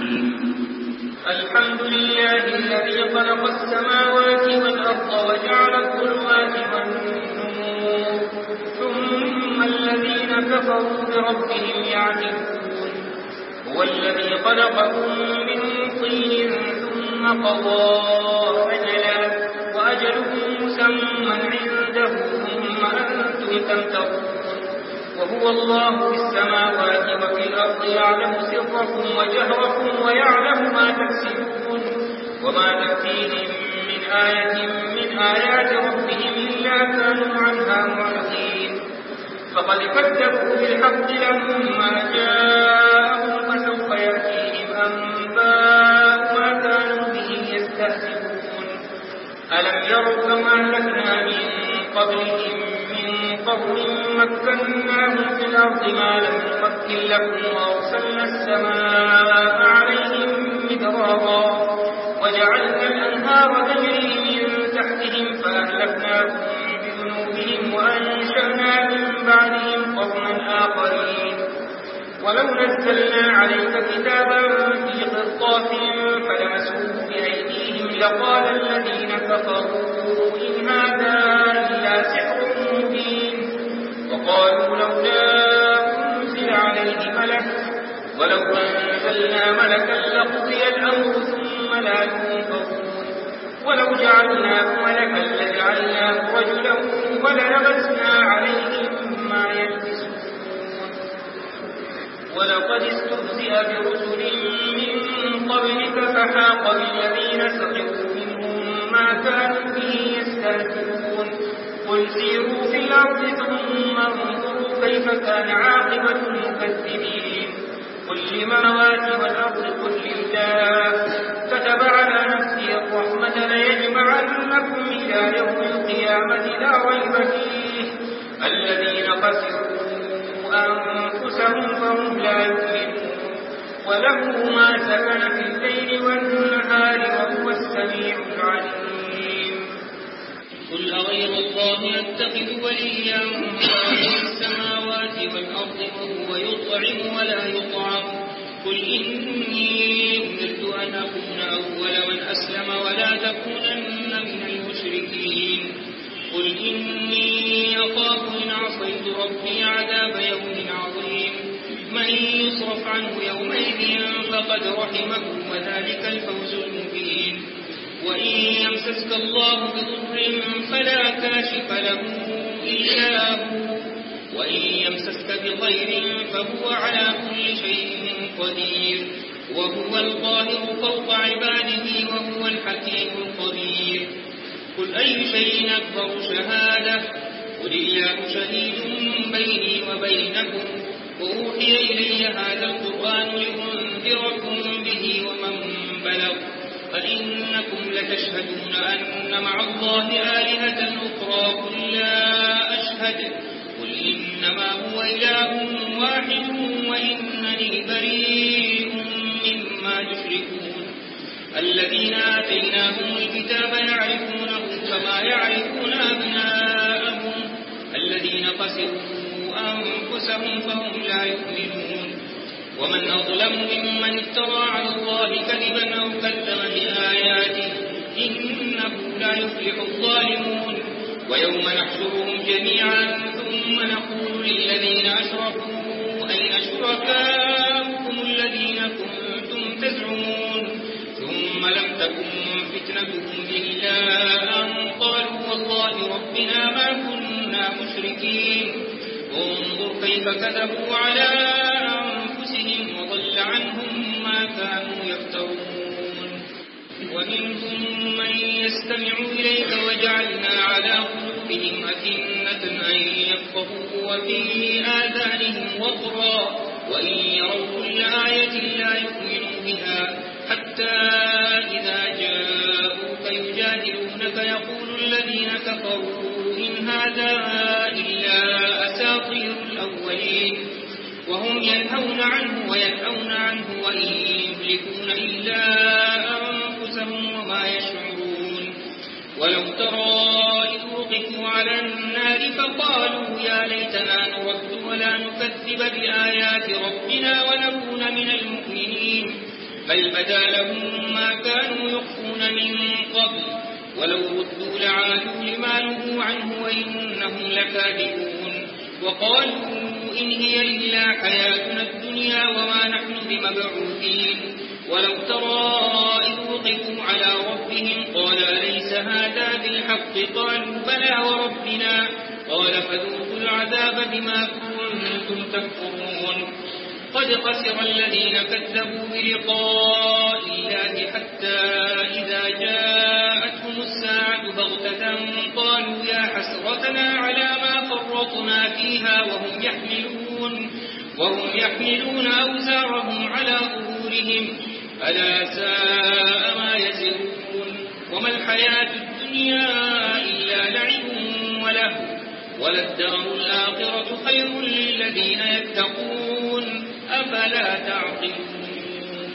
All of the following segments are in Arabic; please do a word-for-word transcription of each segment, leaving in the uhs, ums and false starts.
الرحيم. الحمد لله الذي خلق السماوات والأرض وجعل الظلمات والنور ثم الذين كفروا بربهم يعدلون. هو الذي خلقكم من طين ثم قضى أجلا وأجله مسمى عنده ثم أنتم تمترون. وهو الله في السماوات وفي الأرض يعلم سركم وجهركم ويعلم ما تكسبون وما تأتيهم من آية من آيات ربهم إلا كانوا عنها معرضين. فقد كذبوا بالحق لما جاءهم فسوف يأتيهم أنباء ما كانوا به يستهزئون. ألم يروا كما أهلكنا من قبلهم من قرن مكناهم في الأرض ما لم نمكن لكم وأرسلنا السماء عليهم مدرارا وجعلنا الأنهار تجري من تحتهم فأهلكناهم بذنوبهم وأنشأنا من بعدهم قرنا آخرين. ولو نزلنا عليك كتابا في قرطاس فلمسوه بأيديهم لقال الذين كفروا إن هذا إلا سحر مبين. وقالوا لولا أنزل عليه ملك ولو أنزلنا ملكا لقضي الأمر ثم لا ينظرون. ولو جعلناه ملكا لجعلناه رجلا وللبسنا عليهم ما يلبسون. ولقد استهزئ برسل من قبلك فحاق بالذين سخروا منهم ما كانوا به يستهزئون. قل سيروا في الأرض ثم انظروا كيف كان عاقبة المكذبين. قل للسماوات والأرض قل لله كتب على نفسه الرحمة ليجمعنكم إلى يوم القيامة لا ريب فيه. الذين خسروا أنفسهم فهم لا يؤمنون. وله ما سكن في الليل والنهار وهو السميع العليم. قل أغير الله أتخذ وليا فاطر السماوات والأرض وهو يطعم ولا يطعم. قل إني أمرت أن أكون أول من أسلم ولا تكونن من المشركين. قل إني أخاف إن عصيت ربي عذاب يوم عظيم. من يصرف عنه يومئذ فقد رحمه وذلك الفوز المبين. وإن يمسسك الله بضر فلا كاشف له إلا هو وإن يمسسك بخير فهو على كل شيء قدير وهو القاهر فوق عباده وهو الحكيم الخبير. قل أي شيء أكبر شهادة قل الله شهيد بيني وبينكم وأوحي إلي هذا القرآن لأنذركم به ومن بلغ فإنكم لتشهدون أن مع الله آلهة أخرى قل لا أشهد قل إنما هو إله واحد وإنني بريء مما تشركون. الذين آتيناهم الكتاب يعرفونه كما يعرفون أبناءهم الذين خسروا أنفسهم فهم لا يؤمنون. ومن أظلم ممن افترى على الله كذبا أو كذب بآياته إنه لا يفلح الظالمون. ويوم نحشرهم جميعا ثم نقول للذين أشركوا أين شركاؤكم الذين كنتم تزعمون ثم لم تكن فتنتهم إلا أن قالوا والله ربنا ما كنا مشركين. انظر كيف كذبوا على أنفسهم وضل عنهم ما كانوا يفترون. ومنهم من يستمع إليك وجعلنا على قلوبهم أكنة أن يفقهوا وفي آذانهم وقرا وإن يروا كل آية لا يؤمنوا بها حتى إذا جاءوك يجادلونك يقول الذين كفروا إن هذا إلا أساطير الأولين. وهم ينهون عنه وينأون عنه وإن يملكون إلا أنفسهم وما يشعرون. ولو ترى إذ وقفوا على النار فقالوا يا ليتنا نرد ولا نكذب بآيات ربنا ونكون من المؤمنين بل بدا لهم ما كانوا يخفون من قبل ولو ردوا لعادوا لما نهوا عنه وإنهم لكاذبون وقالوا إن هي إلا حياتنا الدنيا وما نحن بمبعوثين ولو ترى إذ وقفوا على ربهم قال أليس هذا بالحق قالوا بلى وربنا قال فذوقوا العذاب بما كنتم تكفرون قد خسر الذين كذبوا بلقاء الله حتى إذا جاءتهم الساعة بغتة قالوا يا حسرتنا على ما فرطنا فيها وهم يحملون وهم يحملون أوزارهم على ظهورهم ألا ساء ما يزرون وما الحياة الدنيا إلا لعب وله وللدار الآخرة خير للذين يتقون أفلا تعقلون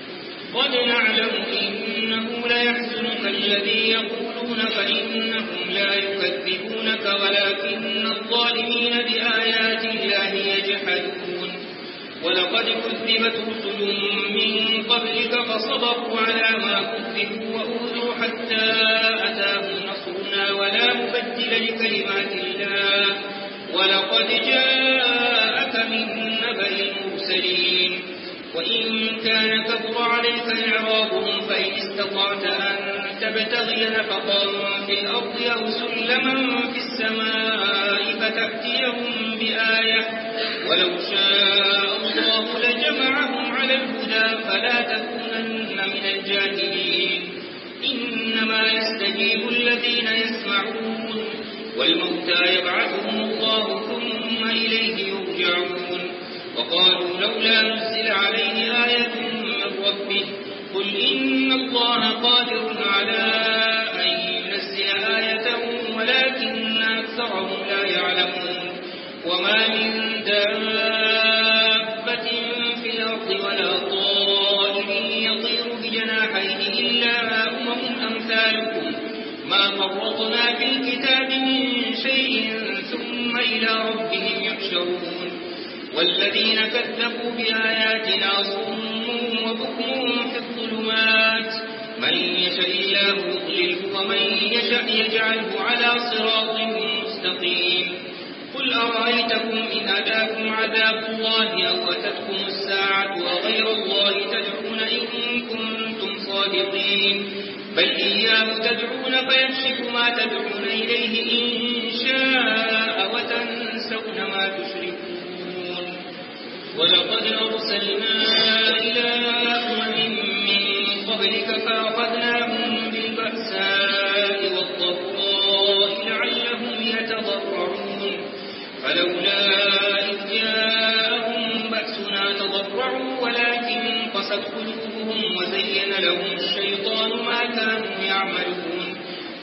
قد نعلم إنه ليحزنك الذي يقولون فإنهم لا يكذبونك ولكن الظالمين بآيات الله يجحدون ولقد كذبت رسل من قبلك فصبروا على ما كذبوا وأوذوا حتى أتاهم نصرنا ولا مبدل لكلمات الله ولقد جاءك من نبأ المرسلين وإن كان كبر عليك إعراضهم فإن استطعت أن تبتغي نفقا في الأرض أو سلما في السماء فتأتيهم بآية ولو شاء الله لجمعهم على الهدى فلا تكونن من الجاهلين إنما يستجيب الذين يسمعون والموتى يبعثهم الله ثم إليه يرجعون وقالوا لولا نزل عليه آية من ربه قل إن الله قادر على أن ينزل آية ولكن أكثرهم لا يعلمون وما من دابة في الأرض ولا طائر يطير بجناحيه إلا أمم أمثالكم ما فرطنا في الكتاب من شيء ثم إلى ربهم يحشرون والذين كذبوا بآياتنا صم وبكم في الظلمات من يشاء الله يضلله ومن يشاء يجعله على صراط مستقيم قل أرأيتكم إن أتاكم عذاب الله أو أتتكم الساعة وغير الله تدعون إن كنتم صادقين بل إياه تدعون فيكشف ما تدعون إليه إن شاء وتنسون ما تشركون ولقد أرسلنا إلى أمم من قبلك فأخذناهم بالبأساء والضراء لعلهم يتضرعون فلولا إذ جاءهم بأسنا تضرعوا ولكن قست قلوبهم وزين لهم الشيطان ما كانوا يعملون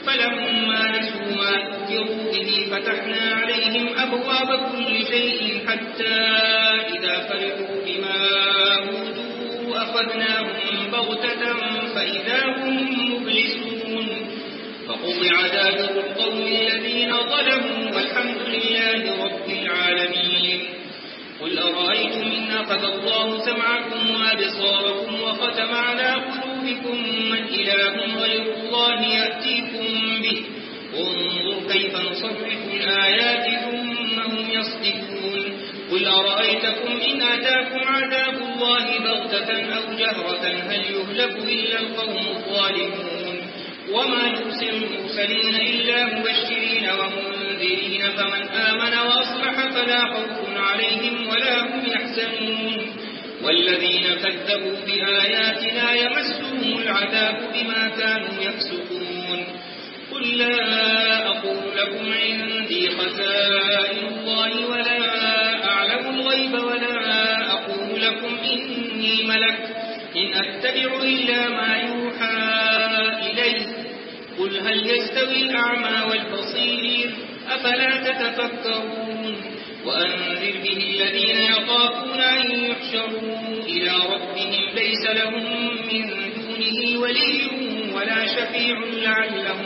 فلما نسوا ما ذكروا به فتحنا عليهم أبواب كل شيء حتى إذا فرحوا بما أوتوا أخذناهم بغتة فإذا هم مبلسون فقطع دابر القوم الذين ظلموا والحمد لله رب العالمين قل أرأيتم إن أخذ الله سمعكم وأبصاركم وختم على قلوبكم من إله غير الله يأتيكم به انظر كيف نصرف الآيات ثم هم يصدقون قل أرأيتكم إن أتاكم عذاب الله بغتة أو جهرة هل يهلك إلا القوم الظالمون وما نرسل المرسلين إلا مبشرين ومنذرين فمن آمن وأصلح فلا خوف عليهم ولا هم يحزنون والذين كذبوا بآياتنا يمسهم العذاب بما كانوا يفسقون قل لا أقول لكم عندي خزائن الله ولا أعلم الغيب ولا أقول لكم إني ملك إن أتبع إلا ما يوحى إليه قل هل يستوي الأعمى والبصير أفلا تتفكرون وأنذر به الذين يخافون أن يحشروا إلى ربهم ليس لهم من دونه ولي ولا شفيع لعلهم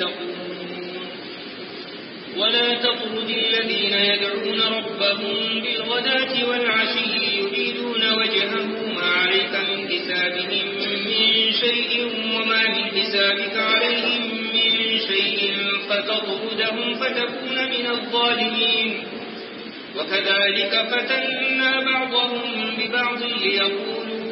يتقون ولا تطرد الذين يدعون ربهم بالغداة والعشي يريدون وجهه ما عليك من حسابهم شيء وما من حسابك عليهم من شيء فتطردهم فتكون من الظالمين. وكذلك فتنا بعضهم ببعض ليقولوا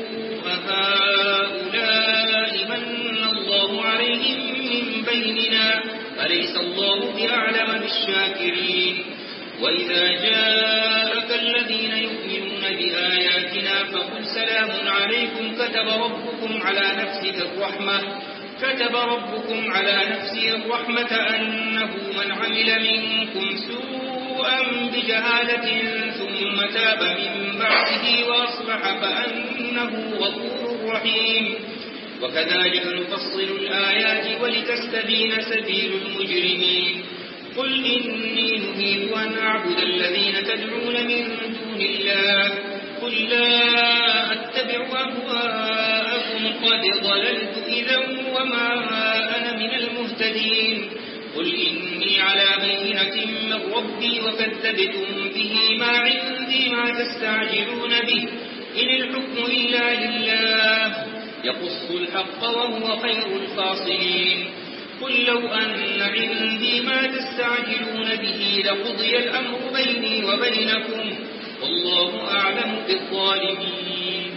أهؤلاء من الله عليهم من بيننا أليس الله بأعلم بالشاكرين. وإذا جاءك الذين يؤمنون بآياتنا فقل سلام عليكم كتب ربكم على نفسه الرحمة كتب ربكم على نفسه الرحمة أنه من عمل منكم سوءا بجهالة ثم تاب من بعده وأصلح فأنه غفور رحيم. وكذلك نفصل الآيات ولتستبين سبيل المجرمين. قل إني نهيت أن أعبد الذين تدعون من دون الله قل لا أتبع أهواءكم قد ضللت إذا وما أنا من المهتدين. قل إني على بينة من ربي وكذبتم به ما عندي ما تستعجلون به إن الحكم إلا لله يقص الحق وهو خير الفاصلين. قل لو أن عندي ما تستعجلون به لقضي الأمر بيني وبينكم والله أعلم بالظالمين.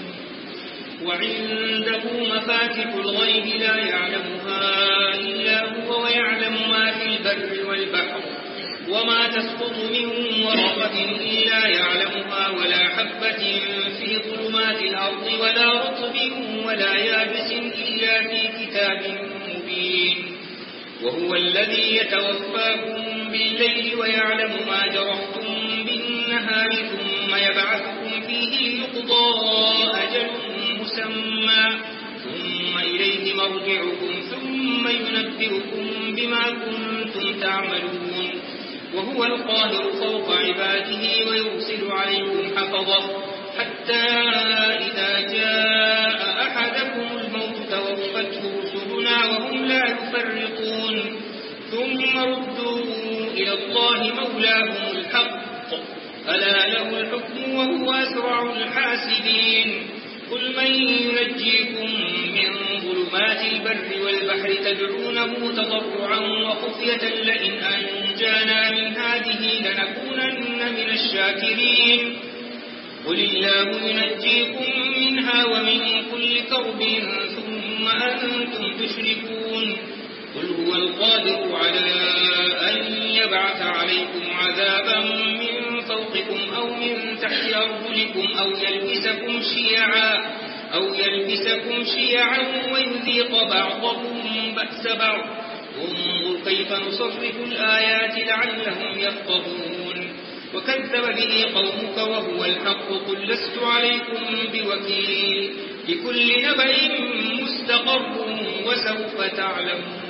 وعنده مفاتح الغيب لا يعلمها إلا هو ويعلم ما في البر والبحر وما تسقط من ورقة إلا يعلمها ولا حبة في ظلمات الأرض ولا رطب ولا يابس إلا في كتاب مبين. وهو الذي يتوفاكم بالليل ويعلم ما جرحتم بالنهار ثم يبعثكم فيه ليقضى أجل مسمى ثم إليه مرجعكم ثم ينبئكم بما كنتم تعملون. وهو القاهر فوق عباده ويرسل عليكم حفظه حتى إذا جاء أحدكم الموت توفته رسلنا وهم لا يفرقون ثم ردوا إلى الله مولاهم الحق ألا له الحكم وهو أسرع الحاسبين. قل من ينجيكم من ظلمات البر والبحر تدعونه تضرعا وخفية لئن أنجانا من هذه لنكونن من الشاكرين. قل الله ينجيكم منها ومن كل كرب ثم أنتم تشركون. قل هو القادر على أن يبعث عليكم عذابا من فوقكم أو من تحت أرجلكم أو يلبسكم شيعا أو يلبسكم شيعا ويذيق بعضكم بأس بعض. انظر كيف نصرف الآيات لعلهم يفقهون. وكذب به قومك وهو الحق قل لست عليكم بوكيل لكل نبأ مستقر وسوف تعلمون.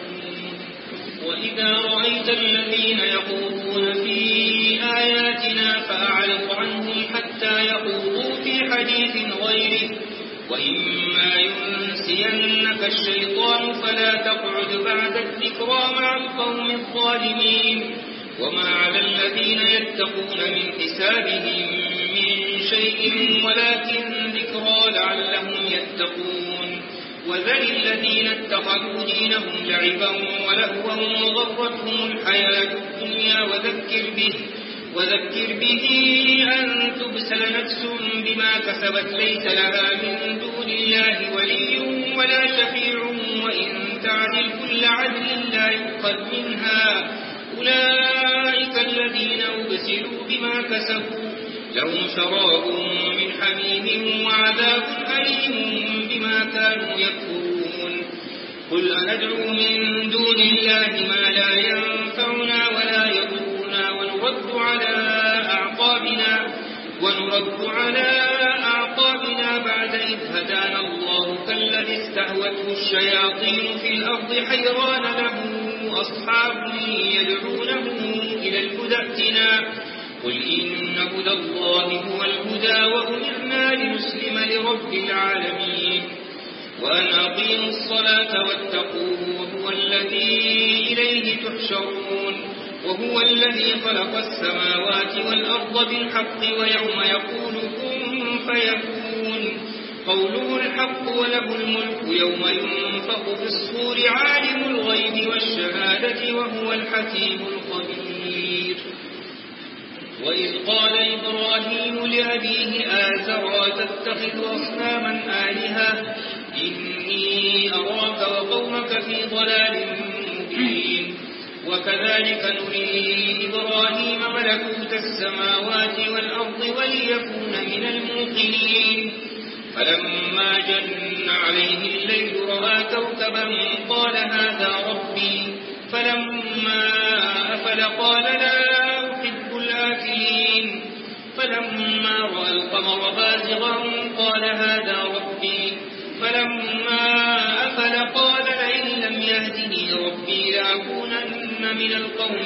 وإذا رأيت الذين يخوضون في آياتنا فأعرض عنهم حتى يخوضوا في حديث غيره وإما ينسينك الشيطان فلا تقعد بعد الذكرى مع القوم الظالمين. وما على الذين يتقون من حسابهم من شيء ولكن ذكرى لعلهم يتقون. وذل الذين اتخذوا دينهم لعبا ولهوا وغرتهم الحياة الدنيا وذكر به وذكر به أن تبسل نفس بما كسبت ليس لها من دون الله ولي ولا شفيع وإن تعدل كل عدل لا يؤخذ منها. أولئك الذين أبسلوا بما كسبوا لهم شراب من حميم وعذاب أليم بما كانوا يكفرون. قل أندعو من دون الله ما لا ينفعنا ولا يضرنا ونرد على أعقابنا ونرد على أعقابنا بعد إذ هدانا الله كالذي استهوته الشياطين في الأرض حيران له أصحاب يدعونه إلى الهدى ائتنا. قل إن هدى الله هو الهدى وأمرنا لنسلم لرب العالمين. وأن أقيموا الصلاة واتقوه وهو الذي إليه تحشرون. وهو الذي خلق السماوات والأرض بالحق ويوم يقول كن فيكون قوله الحق وله الملك يوم ينفخ في الصور عالم الغيب والشهادة وهو الحكيم الخبير. وإذ قال إبراهيم لأبيه آزر تتخذ أصناما آلهة إني أراك وقومك في ضلال مبين. وكذلك نري إبراهيم ملكوت السماوات والأرض وليكون من الموقنين. فلما جن عليه الليل رأى كوكبا قال هذا ربي فلما أفل قال لا أحب الآفلين. فلما رأى القمر بازغا قال هذا ربي فلما أفل قال لئن لم يهدني ربي لأكونن من القوم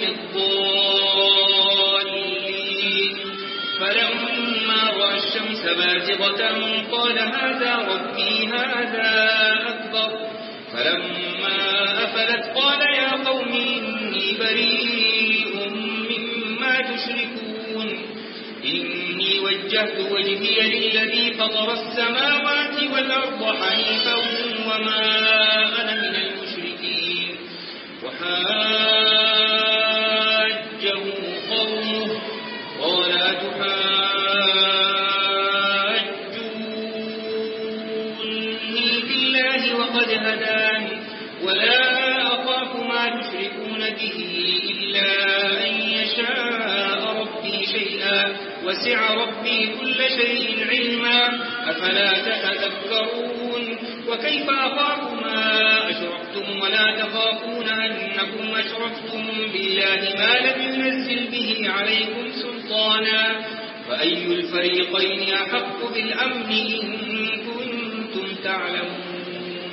الضالين. فلما رأى الشمس بازغة قال هذا ربي هذا أكبر. فلما أفلت قال يا قوم إني بريء مما تشركون إني وجهت وجهي للذي فطر السماوات والأرض حنيفا وما أنا من المشركين. وحاجه قومه قال أتحاجوني في الله وقد هداني ولا أخاف ما تشركون به إلا أن يشاء ربي شيئا وسع ربي كل شيء علما أفلا تتذكرون. وكيف أخاف ما أشركتم ولا تخافون أنكم أشركتم بالله ما لم ينزل به عليكم سلطانا فأي الفريقين أحق بالأمن إن كنتم تعلمون.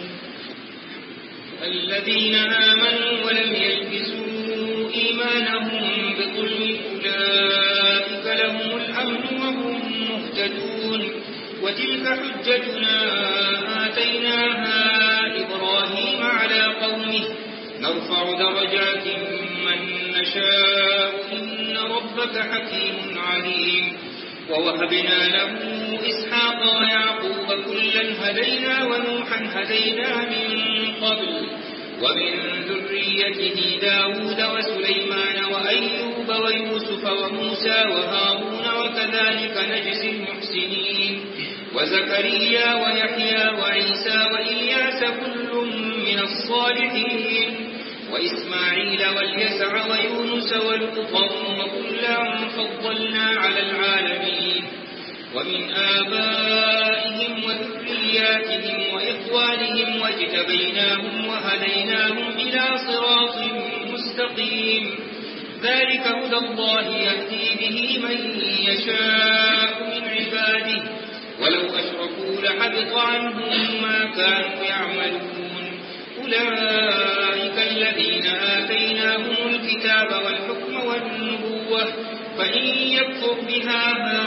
الذين آمنوا ولم يلبسوا إيمانهم بظلم أولئك لهم الأمن وهم مهتدون. وتلك حجتنا آتيناها إبراهيم على قومه نرفع درجات من نشاء إن ربك حكيم عليم. ووهبنا له إسحاق ويعقوب كلا هدينا ونوحا هدينا من قبل ومن ذريته داود وسليمان وأيوب ويوسف وموسى وهارون وكذلك نجزي المحسنين. وزكريا ويحيى وعيسى وإلياس كل من الصالحين وإسماعيل واليسع ويونس ولوطا وكلا فضلنا على العالمين. ومن آبائهم وذرياتهم وإخوانهم واجتبيناهم وهديناهم إلى صراط مستقيم. ذلك هدى الله يهدي به من يشاء من عباده ولو أشركوا لحبط عنهم ما كانوا يعملون. أولئك الذين آتيناهم الكتاب والحكم والنبوة فإن يكفر بها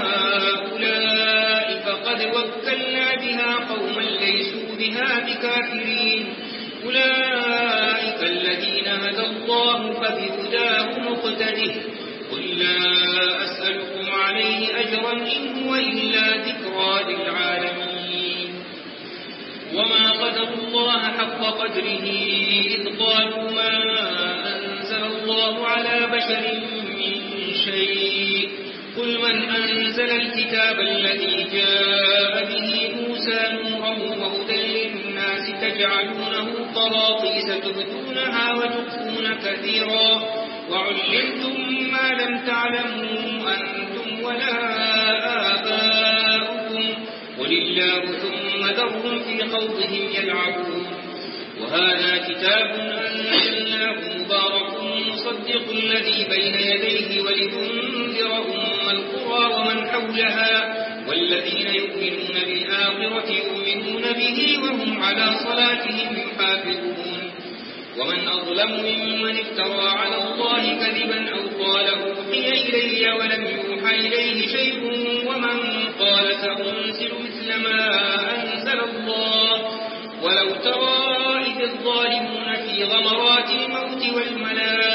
هؤلاء فقد وكلنا بها قوما ليسوا بها بكافرين. أولئك الذين هدى الله فبهداه مقتده. قل لا أسألكم عليه أجرا إن هو إلا ذكرى للعالمين. وما قدر الله حق قدره إذ قالوا ما أنزل الله على بشر من شيء. قل من أنزل الكتاب الذي جاء به موسى نورا وهدى للناس تجعلونه قراطيس تبدونها وتخفون كثيرا وعلمتم ما لم تعلموا أنتم ولا آباؤكم قل الله ثم ذرهم في خوضهم يلعبون. وهذا كتاب أنزلناه مبارك مصدق الذي بين يديه ولتنذر أم القرى ومن حولها والذين يؤمنون بالآخرة يؤمنون به وهم على صلاتهم يحافظون. ومن أظلم ممن افترى على الله كذبا أو قال أوحي إلي ولم يوحى إليه شيء ومن قال سأنزل مثل ما أنزل الله. ولو ترى إذ الظالمون في غمرات الموت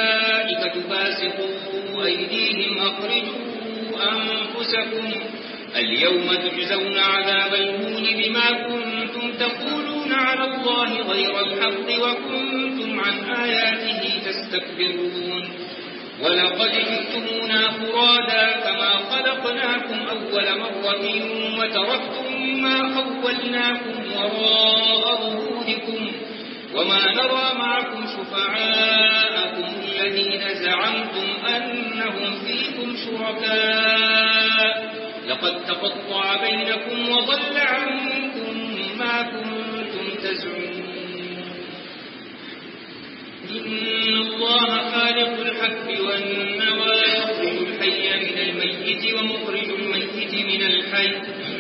والملائكة باسطوا أيديهم أخرجوا أنفسكم اليوم تجزون عذاب الهون بما كنتم تقولون على الله غير الحق وكنتم عن آياته تستكبرون ولقد جئتمونا فرادا كما خلقناكم أول مرة وتركتم ما خولناكم وراء ظهوركم وما نرى معكم شفعاءكم الذين زعمتم أنهم فيكم شركاء لقد تقطع بينكم وضل عنكم ما كنتم تزعمون إن الله خالق الحب والنوى يخرج الحي من الميت ومخرج الميت من الحي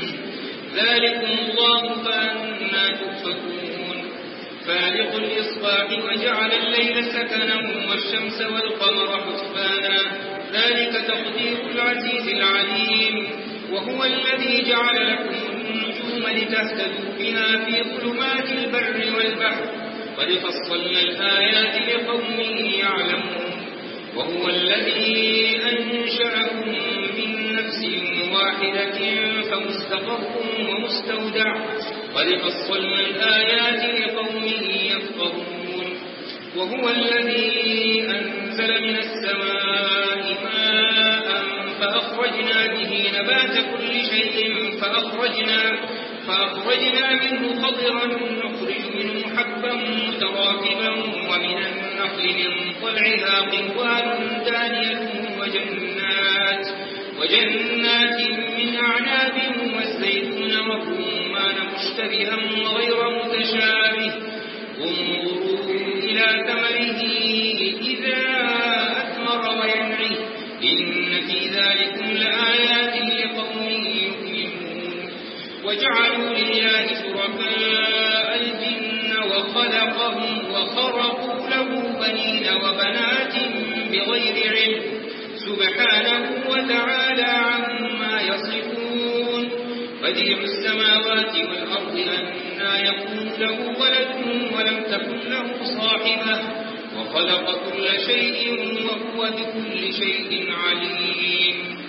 ذلكم الله فأنا تؤفكون فالق الإصباح وجعل الليل سكنا والشمس والقمر حسبانا ذلك تقدير العزيز العليم وهو الذي جعل لكم النجوم لتهتدوا بها في ظلمات البر والبحر قد فصلنا الآيات لقوم يعلمون وهو الذي أنشأكم من نفس واحدة فمستقر ومستودع قد فصلنا الآيات لقوم يفقهون وهو الذي أنزل من السماء ماء فأخرجنا به نبات كل شيء فأخرجنا, فأخرجنا منه خضرا نخرج منه حبا متراكبا ومن النخل من طلعها قنوان دانية وجنات, وجنات من أعناب والزيتون والرمان مشتبها وغير متشابه انظروا إلى ثمره إذا أثمر وينعي إن في ذلكم لآيات لقوم يؤمنون وجعلوا لله شركاء الجن وخلقهم وخرقوا له بنين وبنات بغير علم سبحانه وتعالى عما يصفون بديع السماوات والأرض أنى يكون له ولد ولم تكن له صاحبة وخلق كل شيء وهو بكل شيء عليم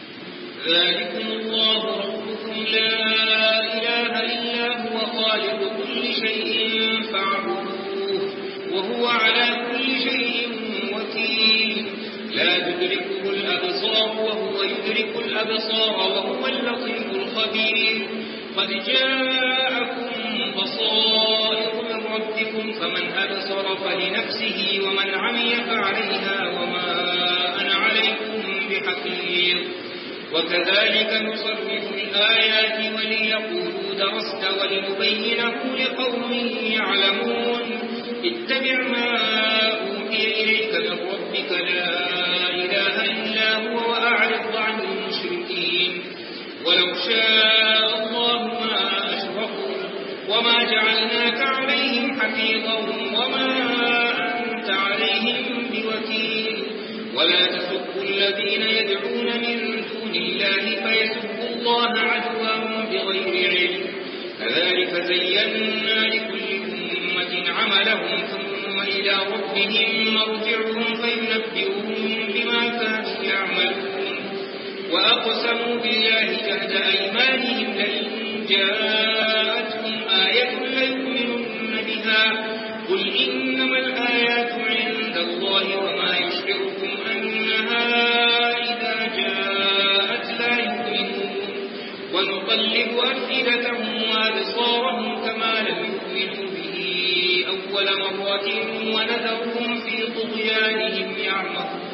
ذلكم الله ربكم لا إله إلا هو خالق كل شيء فاعبدوه وهو على كل شيء وكيل لا تدركه الأبصار وهو يدرك الأبصار وهو اللطيف الخبير قد جاءكم بصائر من ربكم فمن أبصر فلنفسه ومن عمي فعليها وما أنا عليكم بحفيظ وكذلك نصرف الآيات وليقولوا درست ولنبينه لقوم يعلمون اتبع ما أوحي إليك من ربك لا إله إلا هو وأعرض عن المشركين ولو شاء الله ما أشركوا وما جعلناك عليهم حفيظا وما أنت عليهم بوكيل ولا تسبوا الذين يدعون من دون الله فيسبوا الله عدوا بغير علم كذلك زينا لكل أمة عملهم ثم إلى ربهم مرجعهم فينبئهم بما كانوا يعملون وأقسموا بالله جهد أيمانهم لئن جاءتهم آية ليؤمنن بها قل إنما الآيات عند الله وما يشعركم أنها إذا جاءت لا يؤمنون ونقلب أفئدتهم وأبصارهم كما لم يؤمنوا به أول مرة ونذرهم في طغيانهم يعمهون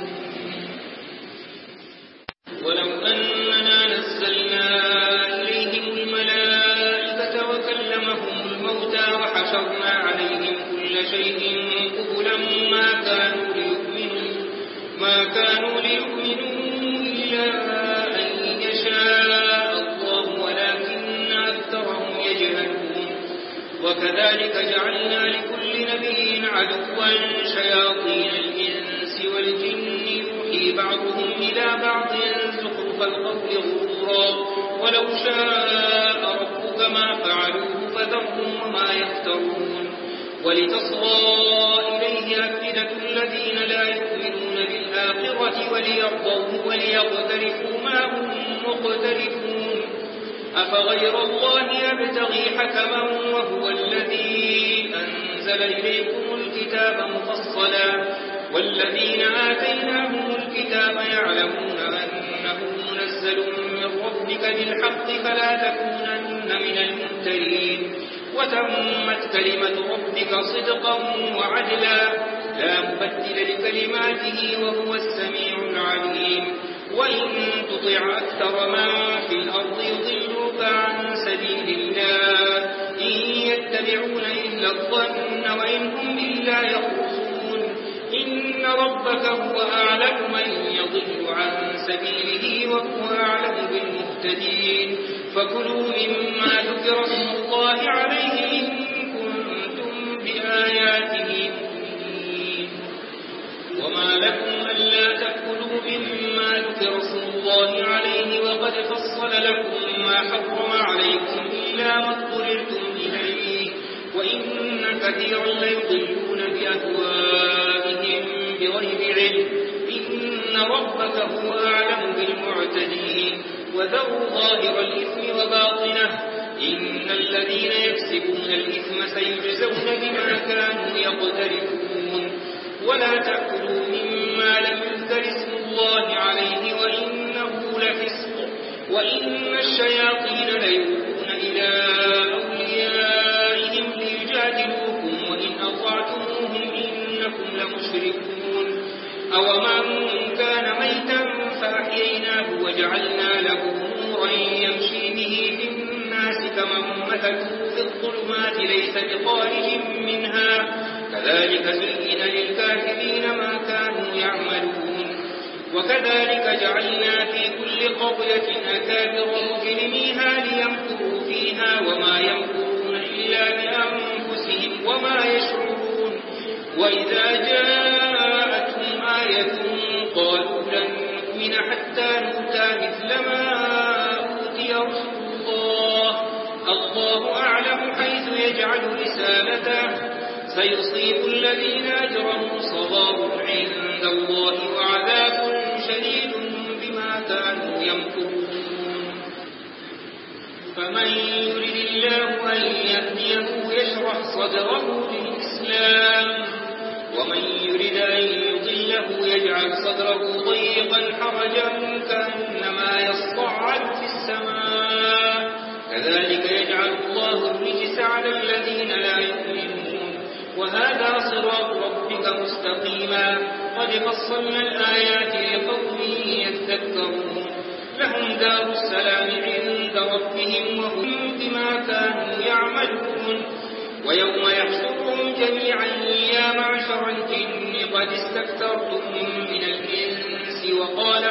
ولو أننا نزلنا إليهم الملائكة وكلمهم الموتى وحشرنا عليهم كل شيء قبلا ما كانوا ليؤمنوا ما كانوا ليؤمنوا إلا أن يشاء الله ولكن أكثرهم يجهلون وكذلك جعلنا لكل نبي عدوا شياطين الإنس والجن يوحي بعضهم إلى بعض زخرف القول غرورا ولو شاء ربك ما فعلوه فذرهم وما يفترون ولتصغى إليه أفئدة الذين لا يؤمنون بالآخرة وليرضوه وليقترفوا ما هم مقترفون أفغير الله يبتغي حكما وهو الذي أنزل إليكم الكتاب مفصلا والذين آتيناهم الكتاب يعلمون أنه منزل من ربك بالحق فلا تكونن من الممترين وتمت كلمة ربك صدقا وعدلا لا مبدل لكلماته وهو السميع العليم وإن تطع أكثر من في الأرض يضلوك عن سبيل الله إن يتبعون إلا الظن وإن هم إلا يخرصون إن ربك هو أعلم من يضل عن سبيله وهو أعلم بالمهتدين فكلوا مما ذكر اسم الله عليه إن كنتم بآياته مؤمنين وما لكم ألا تأكلوا مما ذكر اسم الله عليه وقد فصل لكم ما حرم عليكم إلا ما اضطررتم إليه وإن كثيرا ليضلون بأهوائهم بغير علم إن ربك هو أعلم بالمعتدين وذروا ظاهر الإثم وباطنه إن الذين يكسبون الإثم سيجزون بما كانوا يقترفون ولا تأكلوا مما لم يذكر اسم الله عليه وإنه لفسق وإن الشياطين ليوحون إلى أوليائهم ليجادلوكم وإن أطعتموهم إنكم لمشركون أومن كان ميتا فأحييناه وجعلنا له نورا يمشي به في الناس كمن مثله في الظلمات ليس بخارج منها كذلك زين للكافرين ما كانوا يعملون وكذلك جعلنا في كل قرية أكابر مجرميها ليمكروا فيها وما يمكرون إلا بأنفسهم وما يشعرون وإذا جاءتهم آية قالوا لن نؤمن حتى نؤتى مثل ما أوتي رسل الله الله أعلم حيث يجعل رسالته سيصيب الذين أجرموا صغار عند الله وعذاب شديد بما كانوا يمكرون فمن يرد الله أن يهديه يشرح صدره للإسلام ومن يرد أن يضله يجعل صدره ضيقا حرجا كأنما يصعد في السماء كذلك يجعل الله الرجس على الذين لا يؤمنون وهذا صراط ربك مستقيما قد فصلنا الآيات لقوم يذكرون لهم دار السلام عند ربهم وهم بما كانوا يعملون ويوم يحشرهم جميعا يا معشر الجن قد استكثرتم من الإنس وقال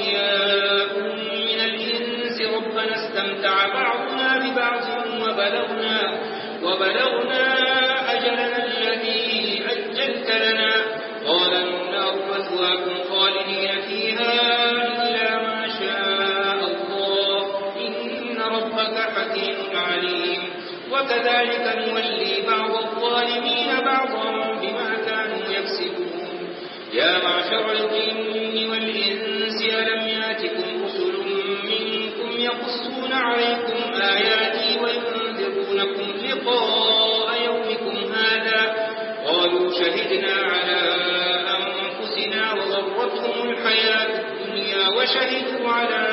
أولياؤهم من الإنس ربنا استمتع بعضنا ببعض وبلغنا, وبلغنا أجلنا الذي أجلت لنا قال النار مثواكم خالدين فيها إلا ما شاء الله إن ربك حكيم عليم وكذلك نولي بعض الظالمين بعضا بما كانوا يكسبون يا معشر الجن والإنس ألم ياتكم رسل منكم يقصون عليكم آياتي وينذرونكم لقاء يومكم هذا قالوا شهدنا على أنفسنا وغرتهم الحياة الدنيا وشهدوا على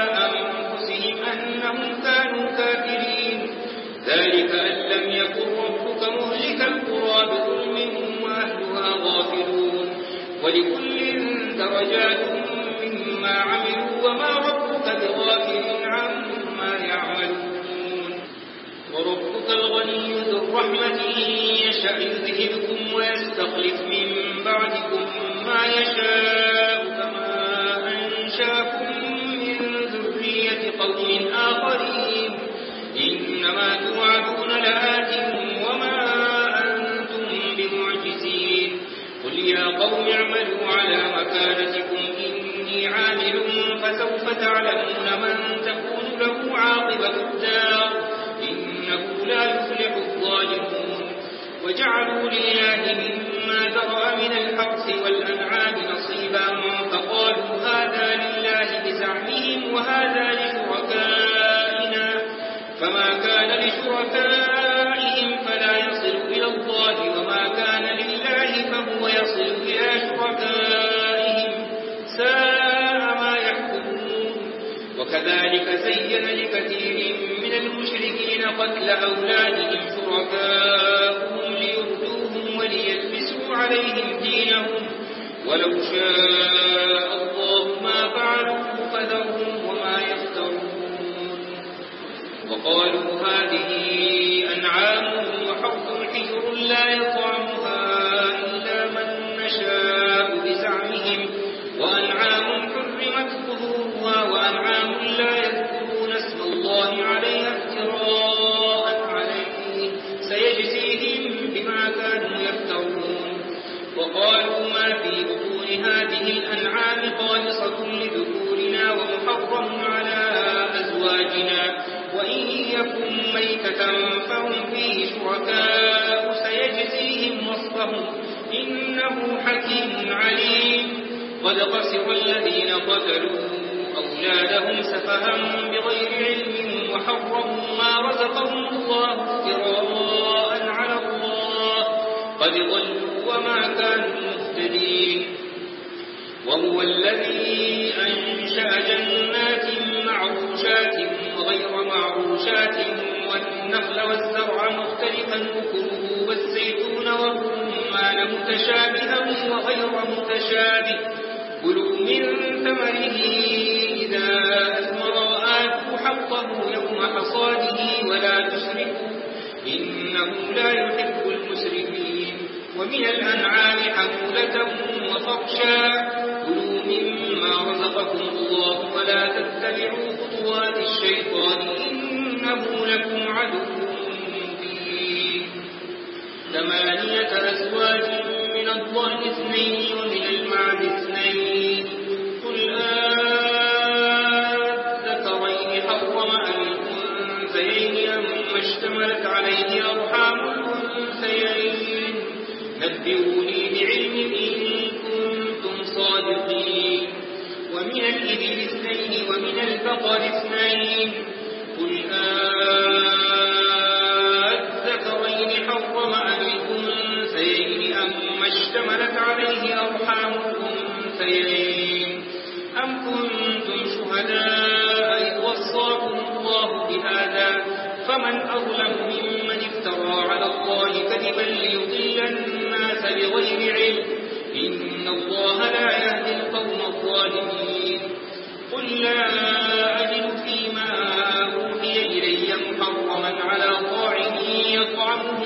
أنفسهم أنهم كانوا كافرين ذلك أن لم يكن ربك مهلك القرى بظلم وأهلها غافلون ولكل درجات مما عملوا وما ربك بغافل عما يعملون وربك الغني ذو الرحمة إن يشأ يذهبكم ويستخلف من بعدكم ما يشاء كما أنشاكم من ذرية قوم آخرين إنما توعدون لآت وما أنتم بمعجزين قل يا قوم اعملوا على مكانتكم إني عامل فسوف تعلمون من تكون له عاقبة الدار إنه لا يفلح الظالمون وجعلوا لله مما ذرأ من الحرث والأنعام نصيبا فقالوا هذا لله بزعمهم وهذا لشركائنا قتل أولادهم شركاؤهم ليردوهم وليلبسوا عليهم دينهم ولو شاء الله ما فعلوه فذرهم وما يفترون وقالوا هذه أنعام وحرث حجر لا يطعمها إلا من نشاء بزعمهم وأنعام حرمت ظهورها وأنعام لا يذكرون اسم الله عليها افتراء عليه سيجزيهم بما كانوا يفترون وقالوا ما في بطون هذه الأنعام خالصة لذكورنا ومحرم على أزواجنا وإن يكن ميتة فهم فيه شركاء سيجزيهم وصفهم إنه حكيم عليم قد خسر الذين قتلوا أولادهم سفها بغير علم وحرموا ما رزقهم الله افتراء على الله قد ضلوا وما كانوا مهتدين وهو الذي أنشأ جنات معروشات وغير معروشات والنخل والزرع مختلفا أكله والزيتون والرمان متشابها وغير متشابه كلوا من ثمره إذا أثمر وآتوا حقه يوم حصاده ولا تسرفوا إنه لا يحب المسرفين ومن الأنعام حمولة وفرشا كلوا مما رزقكم الله ولا تتبعوا خطوات الشيطان إنه لكم عدو مبين ثمانية أزواج من الضأن اثنين ومن المعد اثنين قل آذكرين حرم أم الأنثيين أما اشتملت عليه أرحام الأنثيين نبئوني بعلم إن كنتم صادقين ومن الإبل اثنين ومن البقر اثنين قل آذكرين حرم أم الأنثيين أما اشتملت عليه أرحام الأنثيين أم كنتم شهداء إذ وصاكم الله بهذا فمن أظلم ممن افترى على الله كذبا ليضل الناس بغير علم إن الله لا يهدي القوم الظالمين قل لا أجد فيما أوحي إلي محرما على طاعم يطعمه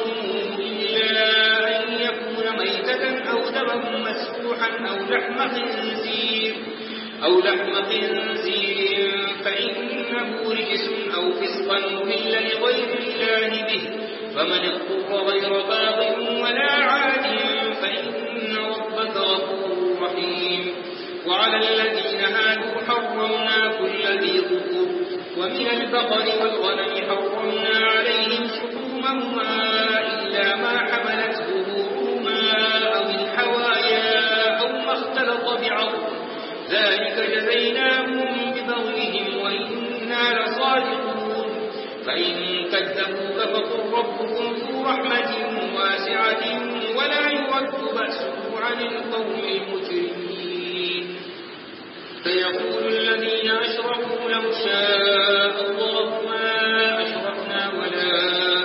إلا أن يكون ميتة أو دما مسفوحا أو لحم خنزير أو لحم خنزير فإنه رجس أو فسقا أهل لغير الله به فمن اضطر غير باغ ولا عاد فإن ربك غفور رحيم وعلى الذين هادوا حرمنا كل ذي ظفر ومن البقر والغنم حرمنا عليهم شحومهما إلا ما حملت ظهورهما أو الحوايا أو ما اختلط بعظم ذلك جزيناهم ببغيهم وإنا لصادقون فإن كذبوك فقل ربكم ذو رحمة واسعة ولا يرد بأسه عن القوم المجرمين فيقول الذين أشركوا لو شاء الله ما أشركنا ولا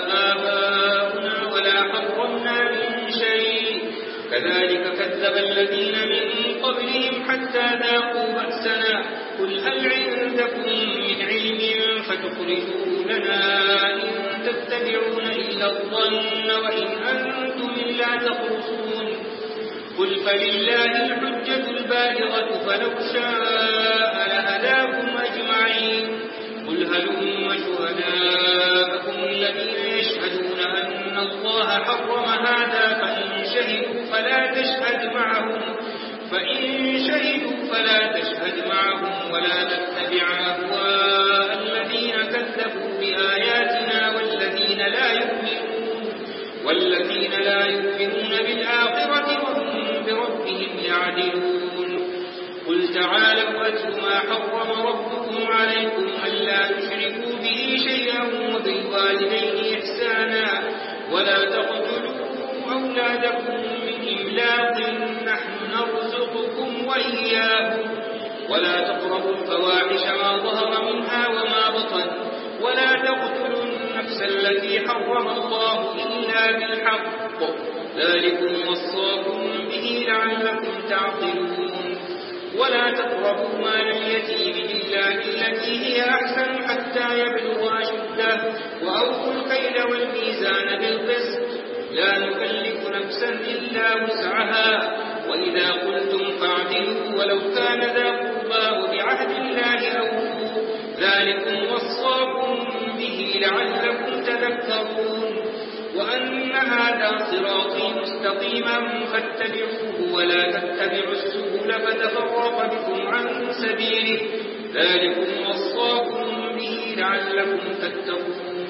آباؤنا ولا حرمنا من شيء كذلك كذب الذين من قبلهم حتى ذاقوا بأسنا قل هل عندكم من علم فتخرجوا لنا إن تتبعون إلا الظن وإن أنتم إلا تخرصون قل فلله الحجة البالغة فلو شاء لهداكم أجمعين قل هلم شهداءكم الذين يشهدون أن الله حرم هذا فإن شهدوا فلا تشهد معهم فإن شهدوا فلا تشهد معهم ولا تتبع أهواء الذين كذبوا بآياتنا والذين لا يؤمنون والذين لا يؤمنون بالآخرة وهم بربهم يعدلون قل تعالوا أتل ما حرم ربكم عليكم ألا تشركوا به شيئا وبالوالدين إحسانا ولا تقتلوا أولادكم من إملاق نحن نرزقكم وإياهم ولا تقربوا الفواحش ما ظهر منها وما بطن ولا تقتلوا النفس النفس التي حرم الله إلا بالحق ذلكم وصاكم به لعلكم تعقلون ولا تقربوا مال اليتيم إلا بالتي هي أحسن حتى يبلغ أشده وأوفوا الكيل والميزان بالقسط لا نكلف نفسا إلا وسعها وإذا قلتم فاعدلوا ولو كان ذا قربى وبعهد الله أوفوا ذلكم وصاكم به لعلكم تذكرون وأن هذا صراطي مستقيما فاتبعوه ولا تتبعوا السبل فتفرق بكم عن سبيله ذلكم وصاكم به لعلكم تتقون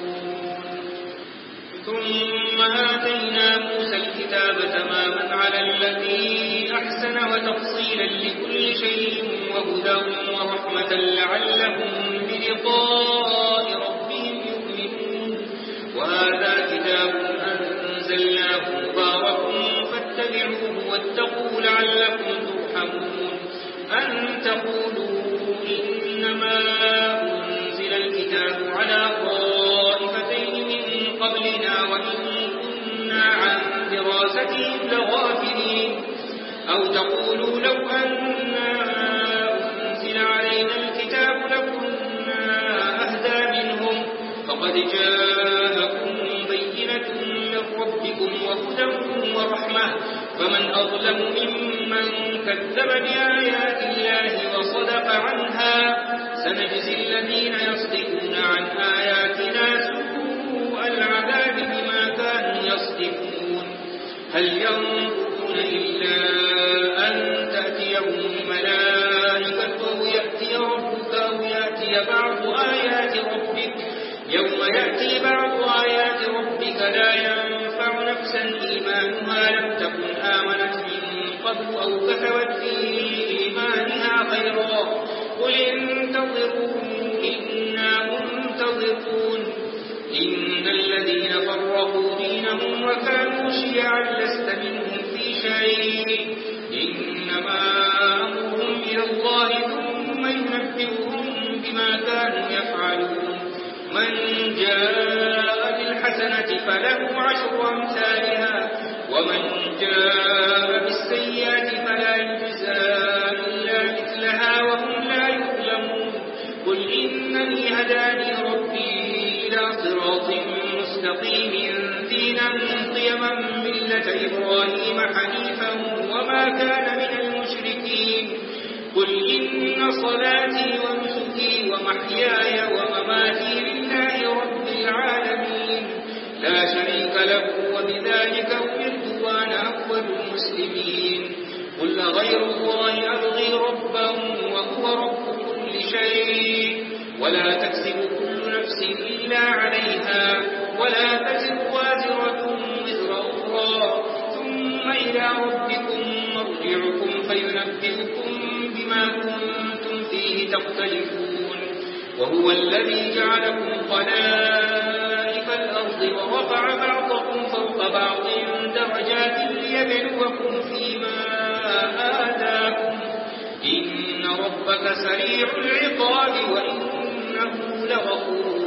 ثم آتينا موسى الكتاب تماما على الذي أحسن وتفصيلا لكل شيء وهدى ورحمة لعلهم بلقاء ربهم يؤمنون وهذا كتاب أنزلناه مبارك فاتبعوه واتقوا لعلكم ترحمون أن تقولوا إنما أنزل الكتاب على طائفتين من قبلنا وإن كنا عن دراستهم لغافلين أو تقولوا لو أنا أنزل علينا الكتاب لكنا أهدى منهم فقد جاءكم بينة من ربكم وهدى ورحمة فمن أظلم ممن كذب بآيات الله وصدق عنها سنجزي الذين يصدقون عن آياتنا سوء العذاب بما كانوا يصدقون هل ينظرون إلا أن تأتيهم الملائكة أو يأتي ربك أو يأتي بعض آيات ربك يوم يأتي بعض آيات ربك لا ينفع نفسا إيمانها لم تكن آمنت من قبل أو كسبت في إيمانها خيرا قل انتظروا إنا منتظرون إن الذين فرقوا دينهم وكانوا شيعا لست منهم في شيء إنما أمرهم إلى الله ثم ينبئهم بما كانوا يفعلون من جاء بالحسنة فله عشر أمثالها ومن جاء بالسيئة فلا يجزى إلا مثلها وهم لا يظلمون قل إنني هداني ربي إلى صراط مستقيم دينا قيما ملة إبراهيم حنيفا وما كان من المشركين قل إن صلاتي ونسكي ومحياي ومماتي لله رب العالمين لا شريك له وبذلك أمرت وأنا أول المسلمين قل غير الله أبغي ربا وهو رب كل شيء ولا تكسب كل نفس إلا عليها ولا تزر وازرة وزر أخرى ثم إلى ربكم مرجعكم فينبئكم بما كنتم فيه تختلفون وهو الذي جعلكم خلائف الأرض ورفع بعضكم فوق بعض درجات ليبلوكم فيما آتاكم إن ربك سريع العقاب وإنه لغفور